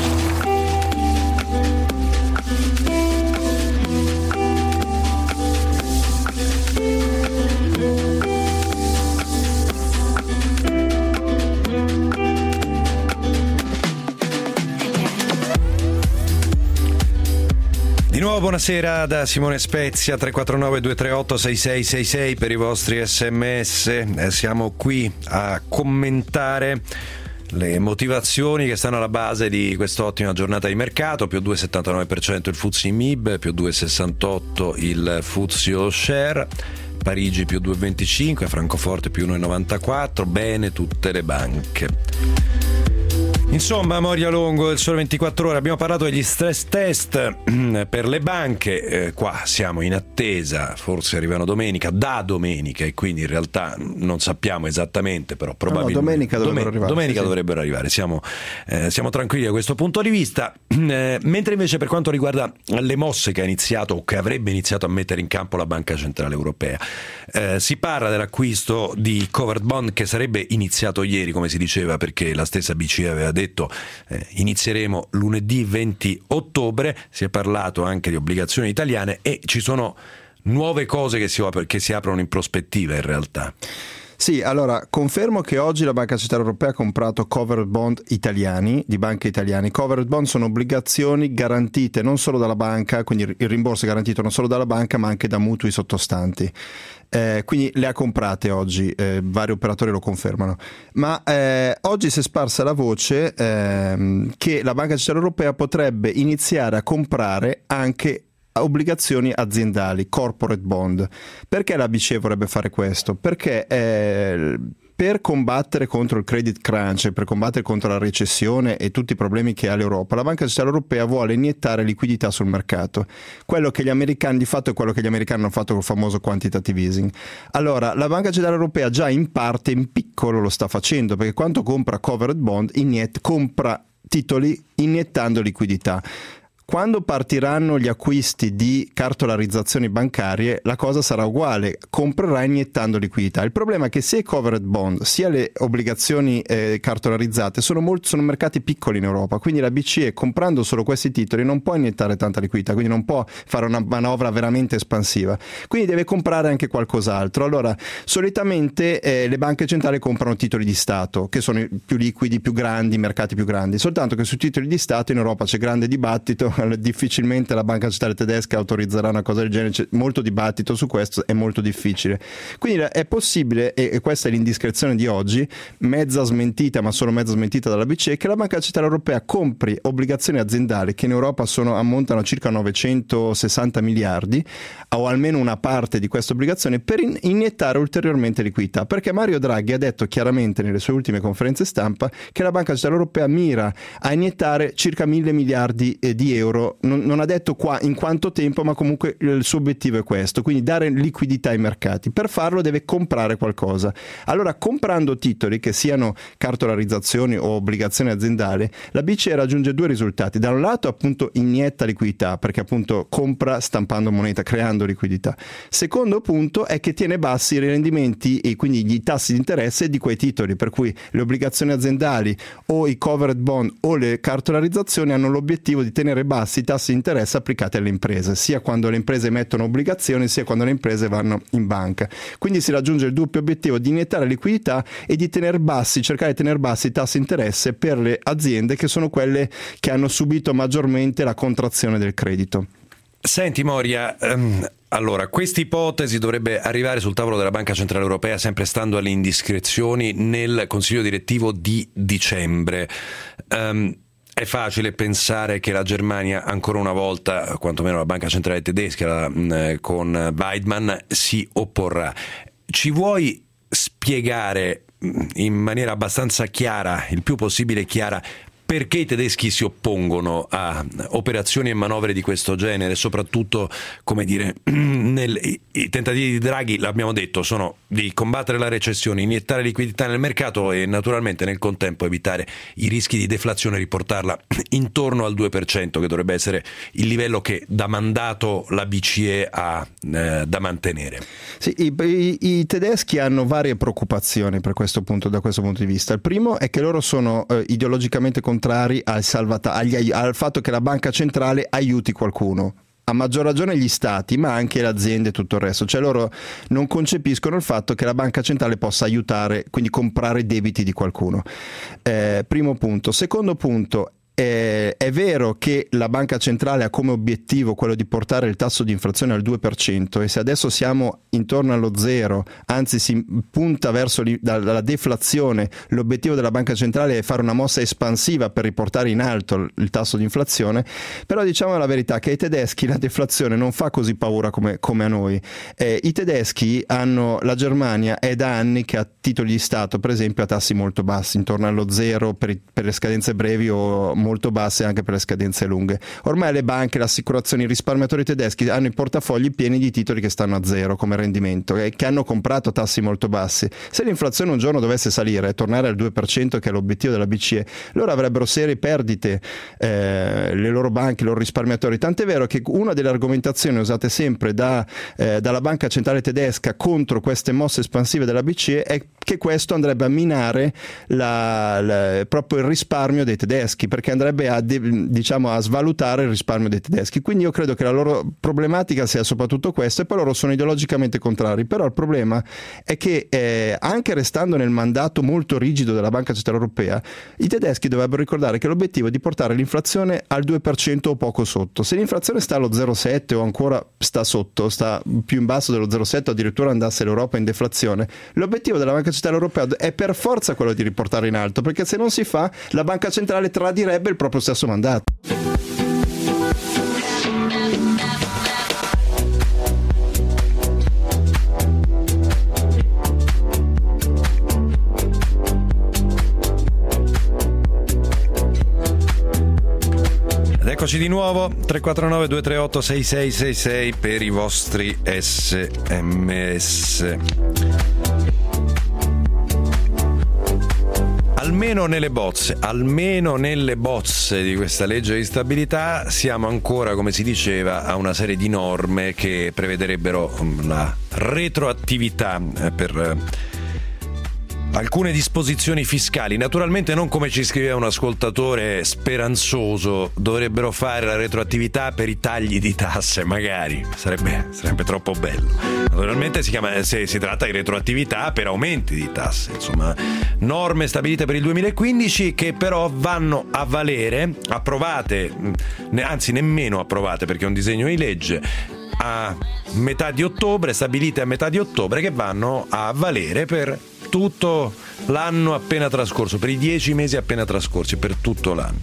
Di nuovo buonasera da Simone Spezia, 349-238-6666 per i vostri sms. Siamo qui a commentare le motivazioni che stanno alla base di quest'ottima giornata di mercato: più 2,79% il FTSE MIB, più 2,68% il FTSE All Share, Parigi più 2,25%, Francoforte più 1,94%, bene tutte le banche. Insomma, Moria Longo, il Sole 24 Ore, abbiamo parlato degli stress test per le banche, qua siamo in attesa, forse arrivano da domenica, e quindi in realtà non sappiamo esattamente, però probabilmente domenica dovrebbero arrivare. Siamo tranquilli da questo punto di vista. Mentre invece per quanto riguarda le mosse che ha iniziato o che avrebbe iniziato a mettere in campo la Banca Centrale Europea, si parla dell'acquisto di covered bond che sarebbe iniziato ieri, come si diceva, perché la stessa BCE aveva detto inizieremo lunedì 20 ottobre. Si è parlato anche di obbligazioni italiane e ci sono nuove cose che si aprono in prospettiva in realtà. Sì, allora confermo che oggi la Banca Centrale Europea ha comprato covered bond italiani, di banche italiane. Covered bond sono obbligazioni garantite non solo dalla banca, quindi il rimborso è garantito non solo dalla banca ma anche da mutui sottostanti. Quindi le ha comprate oggi, vari operatori lo confermano, ma oggi si è sparsa la voce che la Banca Centrale Europea potrebbe iniziare a comprare anche obbligazioni aziendali, corporate bond. Perché la BCE vorrebbe fare questo? Perché per combattere contro il credit crunch, per combattere contro la recessione e tutti i problemi che ha l'Europa, la Banca Centrale Europea vuole iniettare liquidità sul mercato. Quello che gli americani, di fatto è quello che gli americani hanno fatto col famoso quantitative easing. Allora, la Banca Centrale Europea già in parte, in piccolo, lo sta facendo, perché quando compra covered bond, compra titoli iniettando liquidità. Quando partiranno gli acquisti di cartolarizzazioni bancarie, la cosa sarà uguale, comprerà iniettando liquidità. Il problema è che sia i covered bond sia le obbligazioni cartolarizzate sono mercati piccoli in Europa, quindi la BCE comprando solo questi titoli non può iniettare tanta liquidità, quindi non può fare una manovra veramente espansiva, quindi deve comprare anche qualcos'altro. Allora, solitamente le banche centrali comprano titoli di Stato, che sono più liquidi, più grandi, mercati più grandi, soltanto che sui titoli di Stato in Europa c'è grande dibattito. Difficilmente la banca centrale tedesca autorizzerà una cosa del genere, c'è molto dibattito su questo, è molto difficile. Quindi è possibile, e questa è l'indiscrezione di oggi, mezza smentita ma solo mezza smentita dalla BCE, che la Banca Centrale Europea compri obbligazioni aziendali che in Europa ammontano a circa 960 miliardi, o almeno una parte di queste obbligazioni, per iniettare ulteriormente liquidità, perché Mario Draghi ha detto chiaramente nelle sue ultime conferenze stampa che la Banca Centrale Europea mira a iniettare circa 1.000 miliardi di euro. Non ha detto qua in quanto tempo, ma comunque il suo obiettivo è questo, quindi dare liquidità ai mercati. Per farlo deve comprare qualcosa. Allora, comprando titoli che siano cartolarizzazioni o obbligazioni aziendali, la BCE raggiunge due risultati. Da un lato appunto inietta liquidità, perché appunto compra stampando moneta, creando liquidità. Secondo punto è che tiene bassi i rendimenti e quindi i tassi di interesse di quei titoli, per cui le obbligazioni aziendali o i covered bond o le cartolarizzazioni hanno l'obiettivo di tenere bassi i tassi di interesse applicati alle imprese, sia quando le imprese emettono obbligazioni sia quando le imprese vanno in banca. Quindi si raggiunge il doppio obiettivo di iniettare liquidità e di cercare di tenere bassi i tassi di interesse per le aziende, che sono quelle che hanno subito maggiormente la contrazione del credito. Senti Moria, allora questa ipotesi dovrebbe arrivare sul tavolo della Banca Centrale Europea, sempre stando alle indiscrezioni, nel Consiglio direttivo di dicembre. È facile pensare che la Germania, ancora una volta, quantomeno la Banca Centrale Tedesca con Weidmann, si opporrà. Ci vuoi spiegare in maniera abbastanza chiara, il più possibile chiara, perché i tedeschi si oppongono a operazioni e manovre di questo genere, soprattutto, come dire, i tentativi di Draghi, l'abbiamo detto, sono di combattere la recessione, iniettare liquidità nel mercato e naturalmente nel contempo evitare i rischi di deflazione e riportarla intorno al 2%, che dovrebbe essere il livello che da mandato la BCE ha da mantenere. Sì, i tedeschi hanno varie preoccupazioni da questo punto di vista. Il primo è che loro sono ideologicamente contrari al fatto che la banca centrale aiuti qualcuno. A maggior ragione gli stati, ma anche le aziende e tutto il resto. Cioè loro non concepiscono il fatto che la banca centrale possa aiutare, quindi comprare debiti di qualcuno. Primo punto. Secondo punto, è vero che la banca centrale ha come obiettivo quello di portare il tasso di inflazione al 2%, e se adesso siamo intorno allo zero, anzi si punta verso la deflazione, l'obiettivo della banca centrale è fare una mossa espansiva per riportare in alto il tasso di inflazione. Però diciamo la verità che ai tedeschi la deflazione non fa così paura come a noi. I tedeschi la Germania è da anni che ha titoli di Stato, per esempio, a tassi molto bassi, intorno allo zero per le scadenze brevi o molto basse anche per le scadenze lunghe. Ormai le banche, le assicurazioni, i risparmiatori tedeschi hanno i portafogli pieni di titoli che stanno a zero come rendimento e che hanno comprato a tassi molto bassi. Se l'inflazione un giorno dovesse salire e tornare al 2%, che è l'obiettivo della BCE, loro avrebbero serie perdite, le loro banche, i loro risparmiatori. Tant'è vero che una delle argomentazioni usate sempre dalla banca centrale tedesca contro queste mosse espansive della BCE è che questo andrebbe a minare proprio il risparmio dei tedeschi, perché andrebbe a svalutare il risparmio dei tedeschi. Quindi io credo che la loro problematica sia soprattutto questa, e poi loro sono ideologicamente contrari. Però il problema è che anche restando nel mandato molto rigido della Banca Centrale Europea, i tedeschi dovrebbero ricordare che l'obiettivo è di portare l'inflazione al 2% o poco sotto. Se l'inflazione sta allo 0,7 o ancora sta sotto, sta più in basso dello 0,7, addirittura andasse l'Europa in deflazione, l'obiettivo della Banca Centrale Europea è per forza quello di riportare in alto, perché se non si fa la Banca Centrale tradirebbe il proprio stesso mandato. Eccoci di nuovo, 349 238 6666 per i vostri SMS. Almeno nelle bozze di questa legge di stabilità siamo ancora, come si diceva, a una serie di norme che prevederebbero la retroattività per alcune disposizioni fiscali. Naturalmente non, come ci scriveva un ascoltatore speranzoso, dovrebbero fare la retroattività per i tagli di tasse, magari sarebbe troppo bello. Naturalmente si tratta di retroattività per aumenti di tasse, insomma norme stabilite per il 2015 che però vanno a valere, approvate, anzi nemmeno approvate perché è un disegno di legge, a metà di ottobre, stabilite a metà di ottobre, che vanno a valere per tutto l'anno appena trascorso, per i 10 mesi appena trascorsi, per tutto l'anno.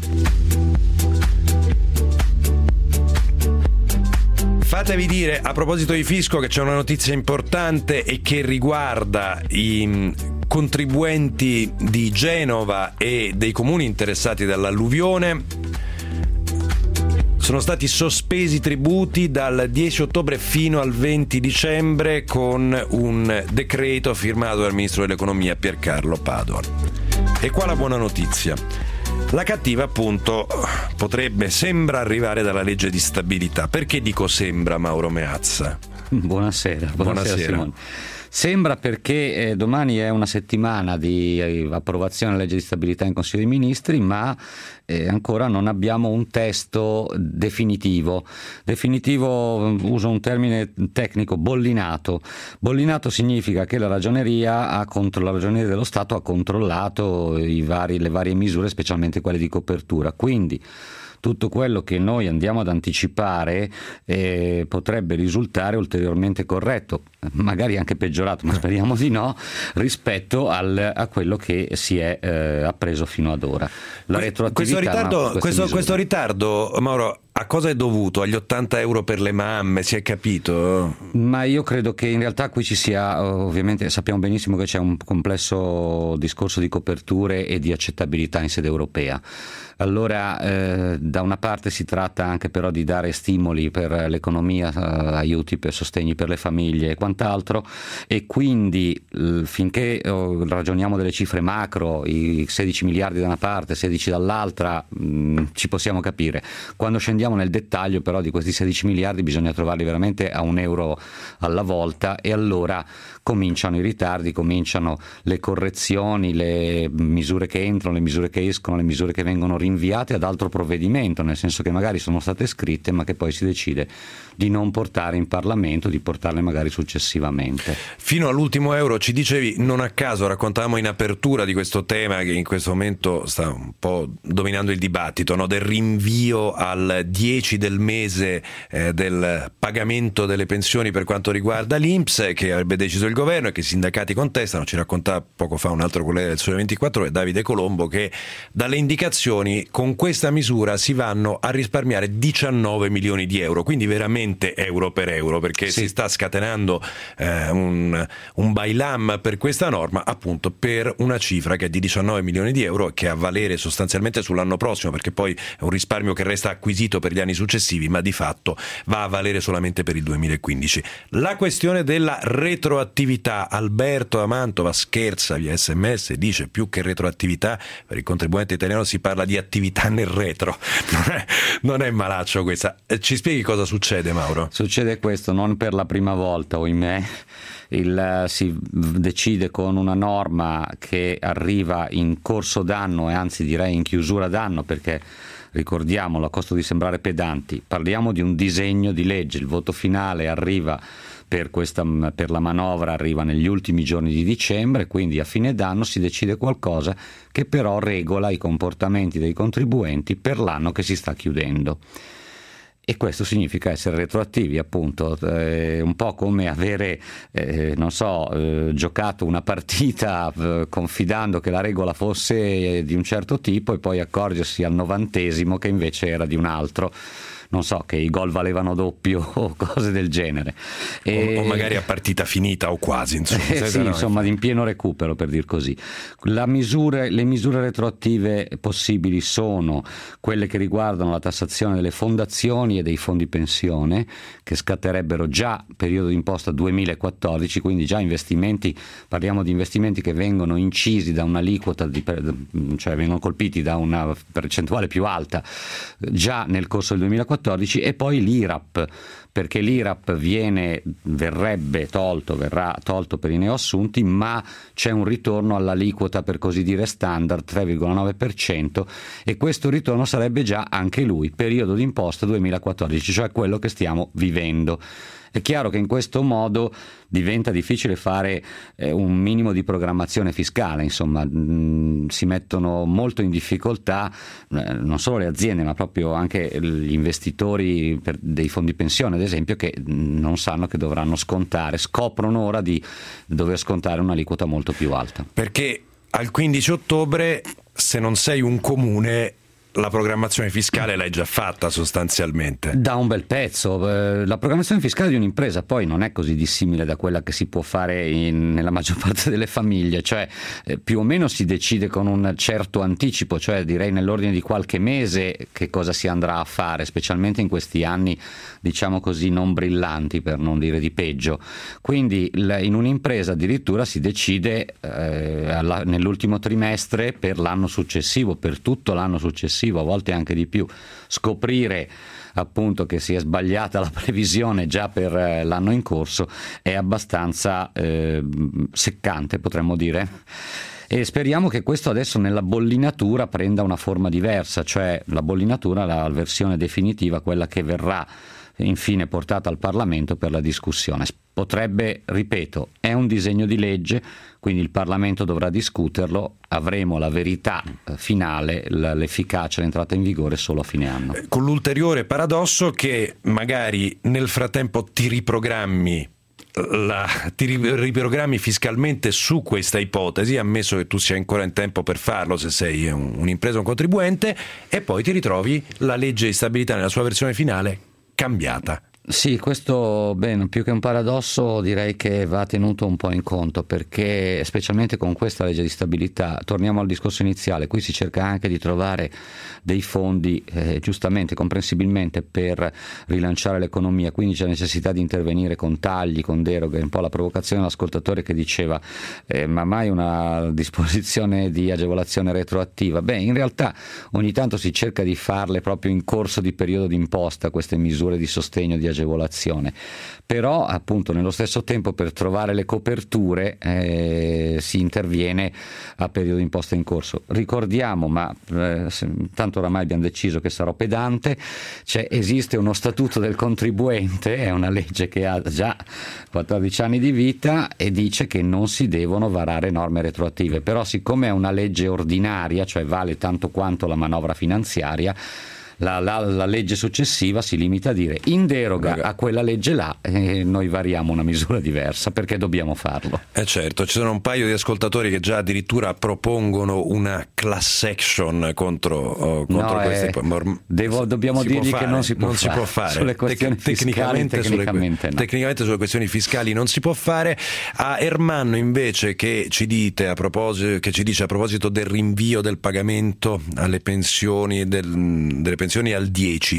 Fatevi dire, a proposito di fisco, che c'è una notizia importante e che riguarda i contribuenti di Genova e dei comuni interessati dall'alluvione. Sono stati sospesi i tributi dal 10 ottobre fino al 20 dicembre con un decreto firmato dal ministro dell'economia Piercarlo Padoan. E qua la buona notizia. La cattiva, appunto, sembra arrivare dalla legge di stabilità. Perché dico sembra, Mauro Meazza? Buonasera Simone. Sembra perché domani è una settimana di approvazione della legge di stabilità in Consiglio dei Ministri, ma ancora non abbiamo un testo definitivo. Definitivo, uso un termine tecnico, bollinato. Bollinato significa che la Ragioneria dello Stato ha controllato le varie misure, specialmente quelle di copertura. Quindi tutto quello che noi andiamo ad anticipare potrebbe risultare ulteriormente corretto, magari anche peggiorato, ma speriamo di no, rispetto a quello che si è appreso fino ad ora. La retroattività, questo ritardo, Mauro, a cosa è dovuto? Agli 80 euro per le mamme, si è capito? Ma io credo che in realtà qui ci sia, ovviamente sappiamo benissimo che c'è un complesso discorso di coperture e di accettabilità in sede europea. Allora da una parte si tratta anche però di dare stimoli per l'economia, aiuti per sostegni per le famiglie e quant'altro, e quindi finché ragioniamo delle cifre macro, i 16 miliardi da una parte, 16 dall'altra, ci possiamo capire. Quando scendiamo andiamo nel dettaglio però di questi 16 miliardi, bisogna trovarli veramente a €1 alla volta, e allora cominciano i ritardi, cominciano le correzioni, le misure che entrano, le misure che escono, le misure che vengono rinviate ad altro provvedimento, nel senso che magari sono state scritte ma che poi si decide di non portare in Parlamento, di portarle magari successivamente. Fino all'ultimo euro, ci dicevi, non a caso raccontavamo in apertura di questo tema che in questo momento sta un po' dominando il dibattito, no? Del rinvio al 10 del mese del pagamento delle pensioni per quanto riguarda l'INPS, che avrebbe deciso il governo e che i sindacati contestano. Ci raccontava poco fa un altro collega del Sole 24 Ore, Davide Colombo, che dalle indicazioni con questa misura si vanno a risparmiare 19 milioni di euro, quindi veramente euro per euro, perché si sta scatenando un bailam per questa norma, appunto per una cifra che è di 19 milioni di euro, che ha a valere sostanzialmente sull'anno prossimo, perché poi è un risparmio che resta acquisito per gli anni successivi, ma di fatto va a valere solamente per il 2015. La questione della retroattività, Alberto da Mantova scherza via SMS, dice più che retroattività per il contribuente italiano si parla di attività nel retro. Non è malaccio questa. Ci spieghi cosa succede, Mauro? Succede questo non per la prima volta, ohimè. Si decide con una norma che arriva in corso d'anno, e anzi direi in chiusura d'anno, perché ricordiamolo, a costo di sembrare pedanti, parliamo di un disegno di legge, il voto finale arriva per la manovra, arriva negli ultimi giorni di dicembre, quindi a fine d'anno si decide qualcosa che però regola i comportamenti dei contribuenti per l'anno che si sta chiudendo. E questo significa essere retroattivi, appunto, un po' come avere, giocato una partita confidando che la regola fosse di un certo tipo e poi accorgersi al 90° che invece era di un altro. Non so, che i gol valevano doppio o cose del genere. O magari a partita finita o quasi, insomma. In pieno recupero, per dir così. Le misure retroattive possibili sono quelle che riguardano la tassazione delle fondazioni e dei fondi pensione, che scatterebbero già periodo d'imposta 2014, quindi già investimenti, parliamo di investimenti che vengono incisi da un'aliquota, cioè vengono colpiti da una percentuale più alta già nel corso del 2014, e poi l'IRAP, perché l'IRAP verrà tolto per i neoassunti, ma c'è un ritorno all'aliquota per così dire standard 3,9%, e questo ritorno sarebbe già anche lui periodo d'imposta 2014, cioè quello che stiamo vivendo. È chiaro che in questo modo diventa difficile fare un minimo di programmazione fiscale, insomma, si mettono molto in difficoltà non solo le aziende ma proprio anche gli investitori dei fondi pensione, ad esempio, che non sanno che scoprono ora di dover scontare un'aliquota molto più alta. Perché al 15 ottobre, se non sei un comune, la programmazione fiscale l'hai già fatta sostanzialmente. Da un bel pezzo. La programmazione fiscale di un'impresa poi non è così dissimile da quella che si può fare nella maggior parte delle famiglie, cioè più o meno si decide con un certo anticipo, cioè direi nell'ordine di qualche mese che cosa si andrà a fare, specialmente in questi anni, diciamo così, non brillanti, per non dire di peggio. Quindi in un'impresa addirittura si decide nell'ultimo trimestre per l'anno successivo, per tutto l'anno successivo, a volte anche di più. Scoprire appunto che si è sbagliata la previsione già per l'anno in corso è abbastanza seccante, potremmo dire. E speriamo che questo adesso nella bollinatura prenda una forma diversa, cioè la bollinatura, la versione definitiva, quella che verrà infine portata al Parlamento per la discussione. Potrebbe, ripeto, è un disegno di legge, quindi il Parlamento dovrà discuterlo, avremo la verità finale, l'efficacia, l'entrata in vigore solo a fine anno. Con l'ulteriore paradosso che magari nel frattempo ti riprogrammi fiscalmente su questa ipotesi, ammesso che tu sia ancora in tempo per farlo se sei un'impresa o un contribuente, e poi ti ritrovi la legge di stabilità nella sua versione finale cambiata. Sì, questo più che un paradosso direi che va tenuto un po' in conto, perché specialmente con questa legge di stabilità, torniamo al discorso iniziale, qui si cerca anche di trovare dei fondi giustamente, comprensibilmente, per rilanciare l'economia, quindi c'è necessità di intervenire con tagli, con deroghe, un po' la provocazione dell'ascoltatore che diceva ma mai una disposizione di agevolazione retroattiva? In realtà ogni tanto si cerca di farle proprio in corso di periodo d'imposta, queste misure di sostegno, di agevolazione, però appunto nello stesso tempo per trovare le coperture si interviene a periodo d'imposta in corso. Ricordiamo, ma tanto oramai abbiamo deciso che sarò pedante, esiste uno statuto del contribuente, è una legge che ha già 14 anni di vita e dice che non si devono varare norme retroattive, però siccome è una legge ordinaria, cioè vale tanto quanto la manovra finanziaria, la legge successiva si limita a dire in deroga a quella legge là noi variamo una misura diversa, perché dobbiamo farlo. Certo, ci sono un paio di ascoltatori che già addirittura propongono una class action contro queste dobbiamo dirgli che non si può fare. Sulle questioni tecnicamente sulle questioni fiscali non si può fare. A Ermanno invece che ci dice a proposito del rinvio del pagamento alle pensioni delle pensioni al 10,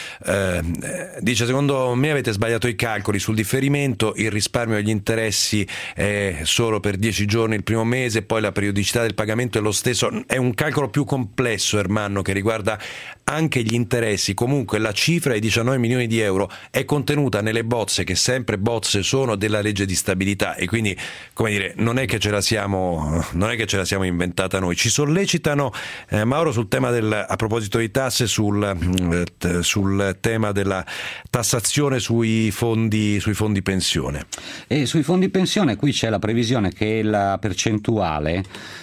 dice: secondo me avete sbagliato i calcoli sul differimento, il risparmio degli interessi è solo per 10 giorni il primo mese, poi la periodicità del pagamento è lo stesso. È un calcolo più complesso, Ermanno, che riguarda anche gli interessi. Comunque la cifra di 19 milioni di euro è contenuta nelle bozze, che sempre bozze sono, della legge di stabilità, e quindi, come dire, non è che ce la siamo inventata noi. Ci sollecitano Mauro sul tema a proposito di tasse, sul tema della tassazione sui fondi pensione. E sui fondi pensione qui c'è la previsione che la percentuale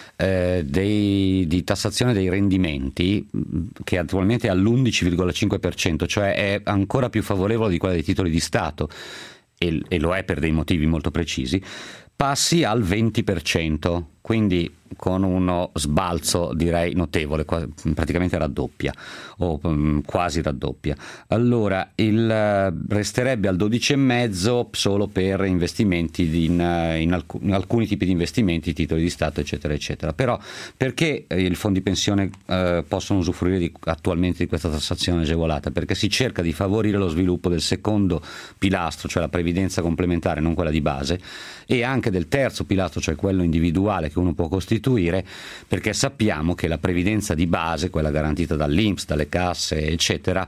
di tassazione dei rendimenti, che attualmente è all'11,5%, cioè è ancora più favorevole di quella dei titoli di Stato, e lo è per dei motivi molto precisi, passi al 20%, quindi con uno sbalzo direi notevole, praticamente raddoppia o quasi raddoppia. Allora resterebbe al 12,5% solo per investimenti in alcuni tipi di investimenti, titoli di Stato eccetera eccetera. Però perché i fondi pensione possono usufruire attualmente di questa tassazione agevolata? Perché si cerca di favorire lo sviluppo del secondo pilastro, cioè la previdenza complementare, non quella di base, e anche del terzo pilastro, cioè quello individuale che uno può costituire, perché sappiamo che la previdenza di base, quella garantita dall'INPS, dalle casse eccetera,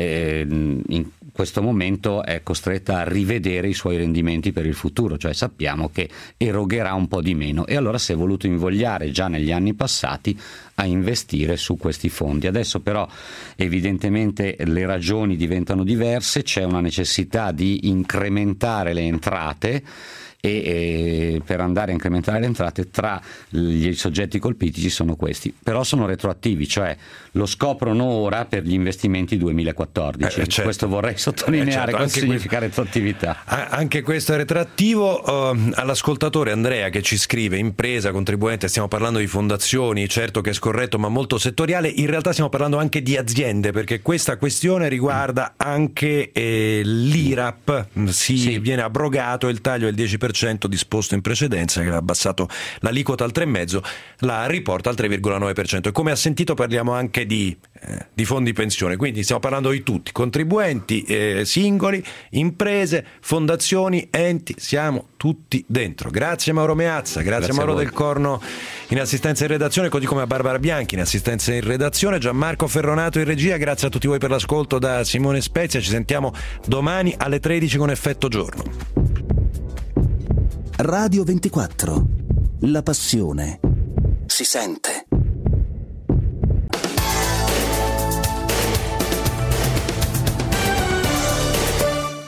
in questo momento è costretta a rivedere i suoi rendimenti per il futuro, cioè sappiamo che erogherà un po' di meno, e allora si è voluto invogliare già negli anni passati a investire su questi fondi. Adesso però evidentemente le ragioni diventano diverse, c'è una necessità di incrementare le entrate, e per andare a incrementare le entrate tra gli soggetti colpiti ci sono questi, però sono retroattivi, cioè lo scoprono ora per gli investimenti 2014. Certo. Questo vorrei sottolineare, certo, cosa significa retroattività. Anche questo è retroattivo. All'ascoltatore Andrea che ci scrive: impresa, contribuente, stiamo parlando di fondazioni, certo che è scorretto ma molto settoriale, in realtà stiamo parlando anche di aziende, perché questa questione riguarda anche l'IRAP, viene abrogato il taglio del 10% disposto in precedenza, che ha abbassato l'aliquota al 3,5%, la riporta al 3,9%, e come ha sentito parliamo anche di fondi pensione, quindi stiamo parlando di tutti, contribuenti singoli, imprese, fondazioni, enti, siamo tutti dentro. Grazie Mauro Meazza, grazie Mauro Del Corno in assistenza in redazione, così come a Barbara Bianchi in assistenza in redazione, Gianmarco Ferronato in regia. Grazie a tutti voi per l'ascolto da Simone Spezia, ci sentiamo domani alle 13 con Effetto Giorno. Radio 24, la passione si sente.